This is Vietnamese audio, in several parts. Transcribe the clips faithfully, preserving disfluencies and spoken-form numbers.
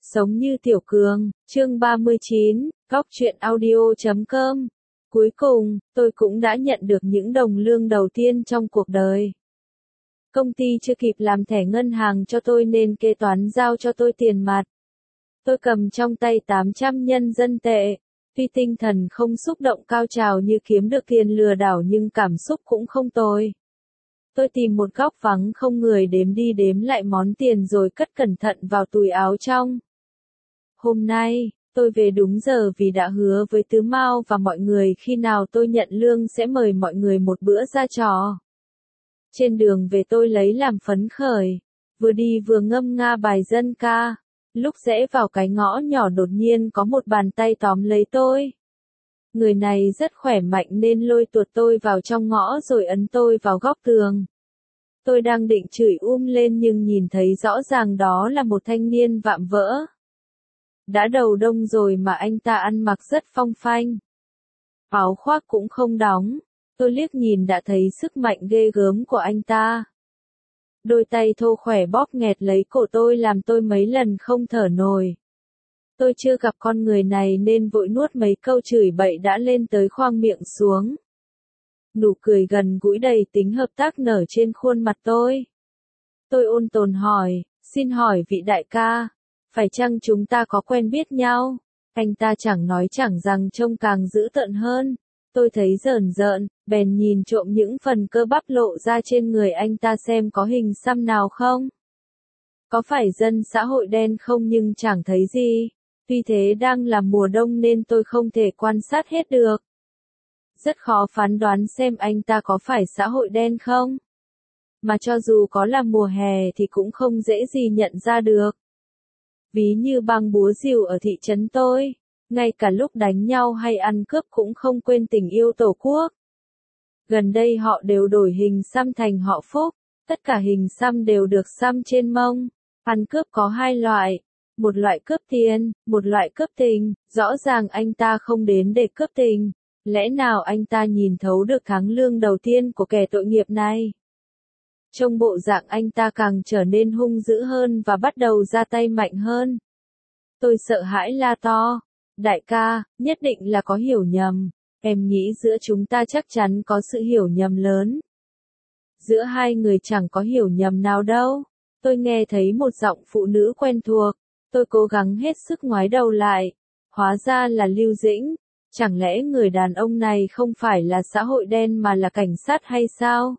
Sống như Tiểu Cường, chương ba mươi chín, góc truyện audio chấm com. Cuối cùng, tôi cũng đã nhận được những đồng lương đầu tiên trong cuộc đời. Công ty chưa kịp làm thẻ ngân hàng cho tôi nên kế toán giao cho tôi tiền mặt. Tôi cầm trong tay tám trăm nhân dân tệ. Tuy tinh thần không xúc động cao trào như kiếm được tiền lừa đảo nhưng cảm xúc cũng không tồi. Tôi tìm một góc vắng không người đếm đi đếm lại món tiền rồi cất cẩn thận vào túi áo trong. Hôm nay, tôi về đúng giờ vì đã hứa với Tứ Mao và mọi người khi nào tôi nhận lương sẽ mời mọi người một bữa ra trò. Trên đường về tôi lấy làm phấn khởi, vừa đi vừa ngâm nga bài dân ca. Lúc rẽ vào cái ngõ nhỏ đột nhiên có một bàn tay tóm lấy tôi. Người này rất khỏe mạnh nên lôi tuột tôi vào trong ngõ rồi ấn tôi vào góc tường. Tôi đang định chửi um lên nhưng nhìn thấy rõ ràng đó là một thanh niên vạm vỡ. Đã đầu đông rồi mà anh ta ăn mặc rất phong phanh. Áo khoác cũng không đóng, tôi liếc nhìn đã thấy sức mạnh ghê gớm của anh ta. Đôi tay thô khỏe bóp nghẹt lấy cổ tôi làm tôi mấy lần không thở nổi. Tôi chưa gặp con người này nên vội nuốt mấy câu chửi bậy đã lên tới khoang miệng xuống. Nụ cười gần gũi đầy tính hợp tác nở trên khuôn mặt tôi. Tôi ôn tồn hỏi, xin hỏi vị đại ca, phải chăng chúng ta có quen biết nhau? Anh ta chẳng nói chẳng rằng trông càng dữ tợn hơn. Tôi thấy rờn rợn, bèn nhìn trộm những phần cơ bắp lộ ra trên người anh ta xem có hình xăm nào không. Có phải dân xã hội đen không nhưng chẳng thấy gì. Tuy thế đang là mùa đông nên tôi không thể quan sát hết được. Rất khó phán đoán xem anh ta có phải xã hội đen không. Mà cho dù có là mùa hè thì cũng không dễ gì nhận ra được. Ví như băng búa rìu ở thị trấn tôi, ngay cả lúc đánh nhau hay ăn cướp cũng không quên tình yêu tổ quốc. Gần đây họ đều đổi hình xăm thành họ Phúc, tất cả hình xăm đều được xăm trên mông. Ăn cướp có hai loại, một loại cướp tiền, một loại cướp tình, rõ ràng anh ta không đến để cướp tình. Lẽ nào anh ta nhìn thấu được tháng lương đầu tiên của kẻ tội nghiệp này? Trông bộ dạng anh ta càng trở nên hung dữ hơn và bắt đầu ra tay mạnh hơn. Tôi sợ hãi la to. Đại ca, nhất định là có hiểu nhầm. Em nghĩ giữa chúng ta chắc chắn có sự hiểu nhầm lớn. Giữa hai người chẳng có hiểu nhầm nào đâu. Tôi nghe thấy một giọng phụ nữ quen thuộc. Tôi cố gắng hết sức ngoái đầu lại. Hóa ra là Lưu Dĩnh. Chẳng lẽ người đàn ông này không phải là xã hội đen mà là cảnh sát hay sao?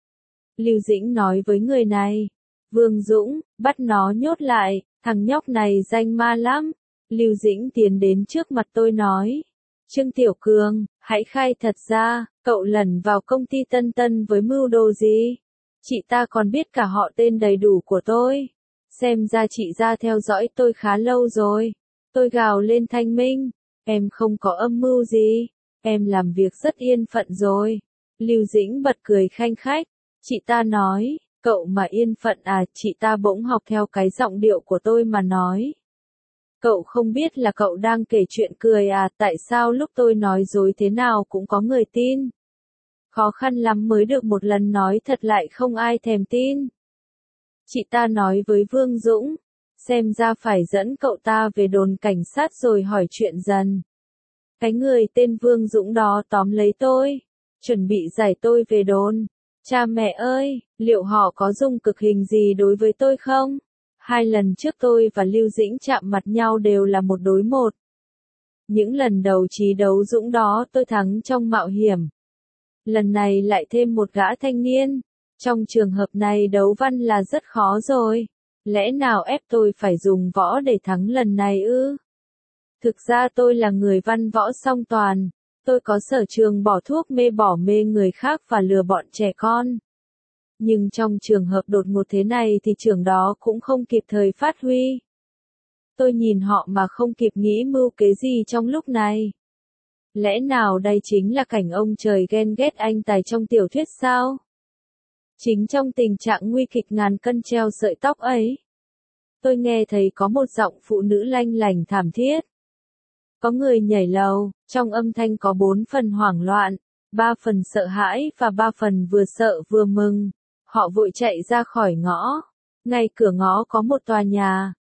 Lưu Dĩnh nói với người này. Vương Dũng, bắt nó nhốt lại, thằng nhóc này danh ma lắm. Lưu Dĩnh tiến đến trước mặt tôi nói. Trương Tiểu Cường, hãy khai thật ra, cậu lẩn vào công ty Tân Tân với mưu đồ gì? Chị ta còn biết cả họ tên đầy đủ của tôi. Xem ra chị ra theo dõi tôi khá lâu rồi. Tôi gào lên thanh minh. Em không có âm mưu gì. Em làm việc rất yên phận rồi. Lưu Dĩnh bật cười khanh khách. Chị ta nói, cậu mà yên phận à? Chị ta bỗng học theo cái giọng điệu của tôi mà nói. Cậu không biết là cậu đang kể chuyện cười à? Tại sao lúc tôi nói dối thế nào cũng có người tin? Khó khăn lắm mới được một lần nói thật lại không ai thèm tin. Chị ta nói với Vương Dũng, xem ra phải dẫn cậu ta về đồn cảnh sát rồi hỏi chuyện dần. Cái người tên Vương Dũng đó tóm lấy tôi, chuẩn bị giải tôi về đồn. Cha mẹ ơi, liệu họ có dùng cực hình gì đối với tôi không? Hai lần trước tôi và Lưu Dĩnh chạm mặt nhau đều là một đối một. Những lần đầu trí đấu dũng đó tôi thắng trong mạo hiểm. Lần này lại thêm một gã thanh niên. Trong trường hợp này đấu văn là rất khó rồi. Lẽ nào ép tôi phải dùng võ để thắng lần này ư? Thực ra tôi là người văn võ song toàn. Tôi có sở trường bỏ thuốc mê bỏ mê người khác và lừa bọn trẻ con. Nhưng trong trường hợp đột ngột thế này thì trường đó cũng không kịp thời phát huy. Tôi nhìn họ mà không kịp nghĩ mưu kế gì trong lúc này. Lẽ nào đây chính là cảnh ông trời ghen ghét anh tài trong tiểu thuyết sao? Chính trong tình trạng nguy kịch ngàn cân treo sợi tóc ấy, tôi nghe thấy có một giọng phụ nữ lanh lảnh thảm thiết. Có người nhảy lầu, trong âm thanh có bốn phần hoảng loạn, ba phần sợ hãi và ba phần vừa sợ vừa mừng. Họ vội chạy ra khỏi ngõ. Ngay cửa ngõ có một tòa nhà.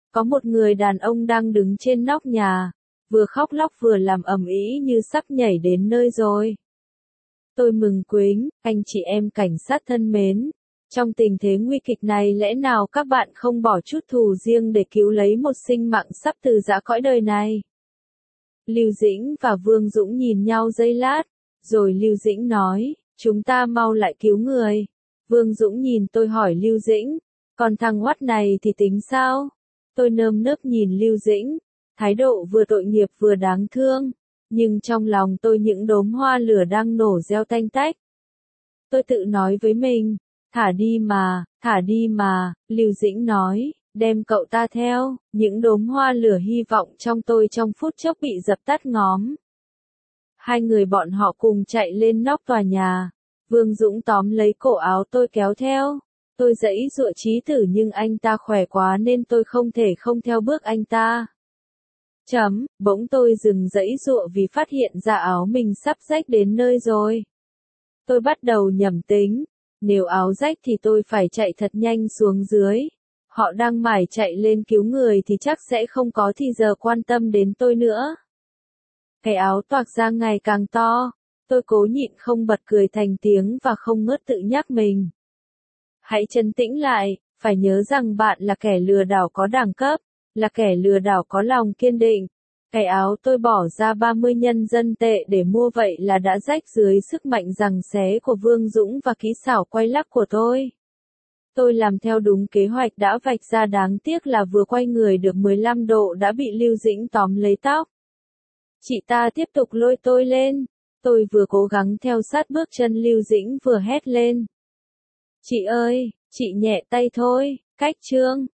Có một người đàn ông đang đứng trên nóc nhà, vừa khóc lóc vừa làm ầm ĩ như sắp nhảy đến nơi rồi. Tôi mừng quính, anh chị em cảnh sát thân mến. Trong tình thế nguy kịch này lẽ nào các bạn không bỏ chút thù riêng để cứu lấy một sinh mạng sắp từ giã cõi đời này? Lưu Dĩnh và Vương Dũng nhìn nhau giây lát, rồi Lưu Dĩnh nói, chúng ta mau lại cứu người. Vương Dũng nhìn tôi hỏi Lưu Dĩnh, còn thằng Hoắt này thì tính sao? Tôi nơm nớp nhìn Lưu Dĩnh, thái độ vừa tội nghiệp vừa đáng thương, nhưng trong lòng tôi những đốm hoa lửa đang nổ reo tanh tách. Tôi tự nói với mình, thả đi mà, thả đi mà, Lưu Dĩnh nói, đem cậu ta theo, những đốm hoa lửa hy vọng trong tôi trong phút chốc bị dập tắt ngóm. Hai người bọn họ cùng chạy lên nóc tòa nhà, Vương Dũng tóm lấy cổ áo tôi kéo theo, tôi giãy giụa chí tử nhưng anh ta khỏe quá nên tôi không thể không theo bước anh ta. Chấm, bỗng tôi dừng giãy giụa vì phát hiện ra áo mình sắp rách đến nơi rồi. Tôi bắt đầu nhẩm tính, nếu áo rách thì tôi phải chạy thật nhanh xuống dưới. Họ đang mải chạy lên cứu người thì chắc sẽ không có thì giờ quan tâm đến tôi nữa. Cái áo toạc ra ngày càng to, tôi cố nhịn không bật cười thành tiếng và không ngớt tự nhắc mình. Hãy trấn tĩnh lại, phải nhớ rằng bạn là kẻ lừa đảo có đẳng cấp, là kẻ lừa đảo có lòng kiên định. Cái áo tôi bỏ ra ba mươi nhân dân tệ để mua vậy là đã rách dưới sức mạnh giằng xé của Vương Dũng và kỹ xảo quay lắc của tôi. Tôi làm theo đúng kế hoạch đã vạch ra, đáng tiếc là vừa quay người được mười lăm độ đã bị Lưu Dĩnh tóm lấy tóc. Chị ta tiếp tục lôi tôi lên. Tôi vừa cố gắng theo sát bước chân Lưu Dĩnh vừa hét lên. Chị ơi, chị nhẹ tay thôi, cách trương.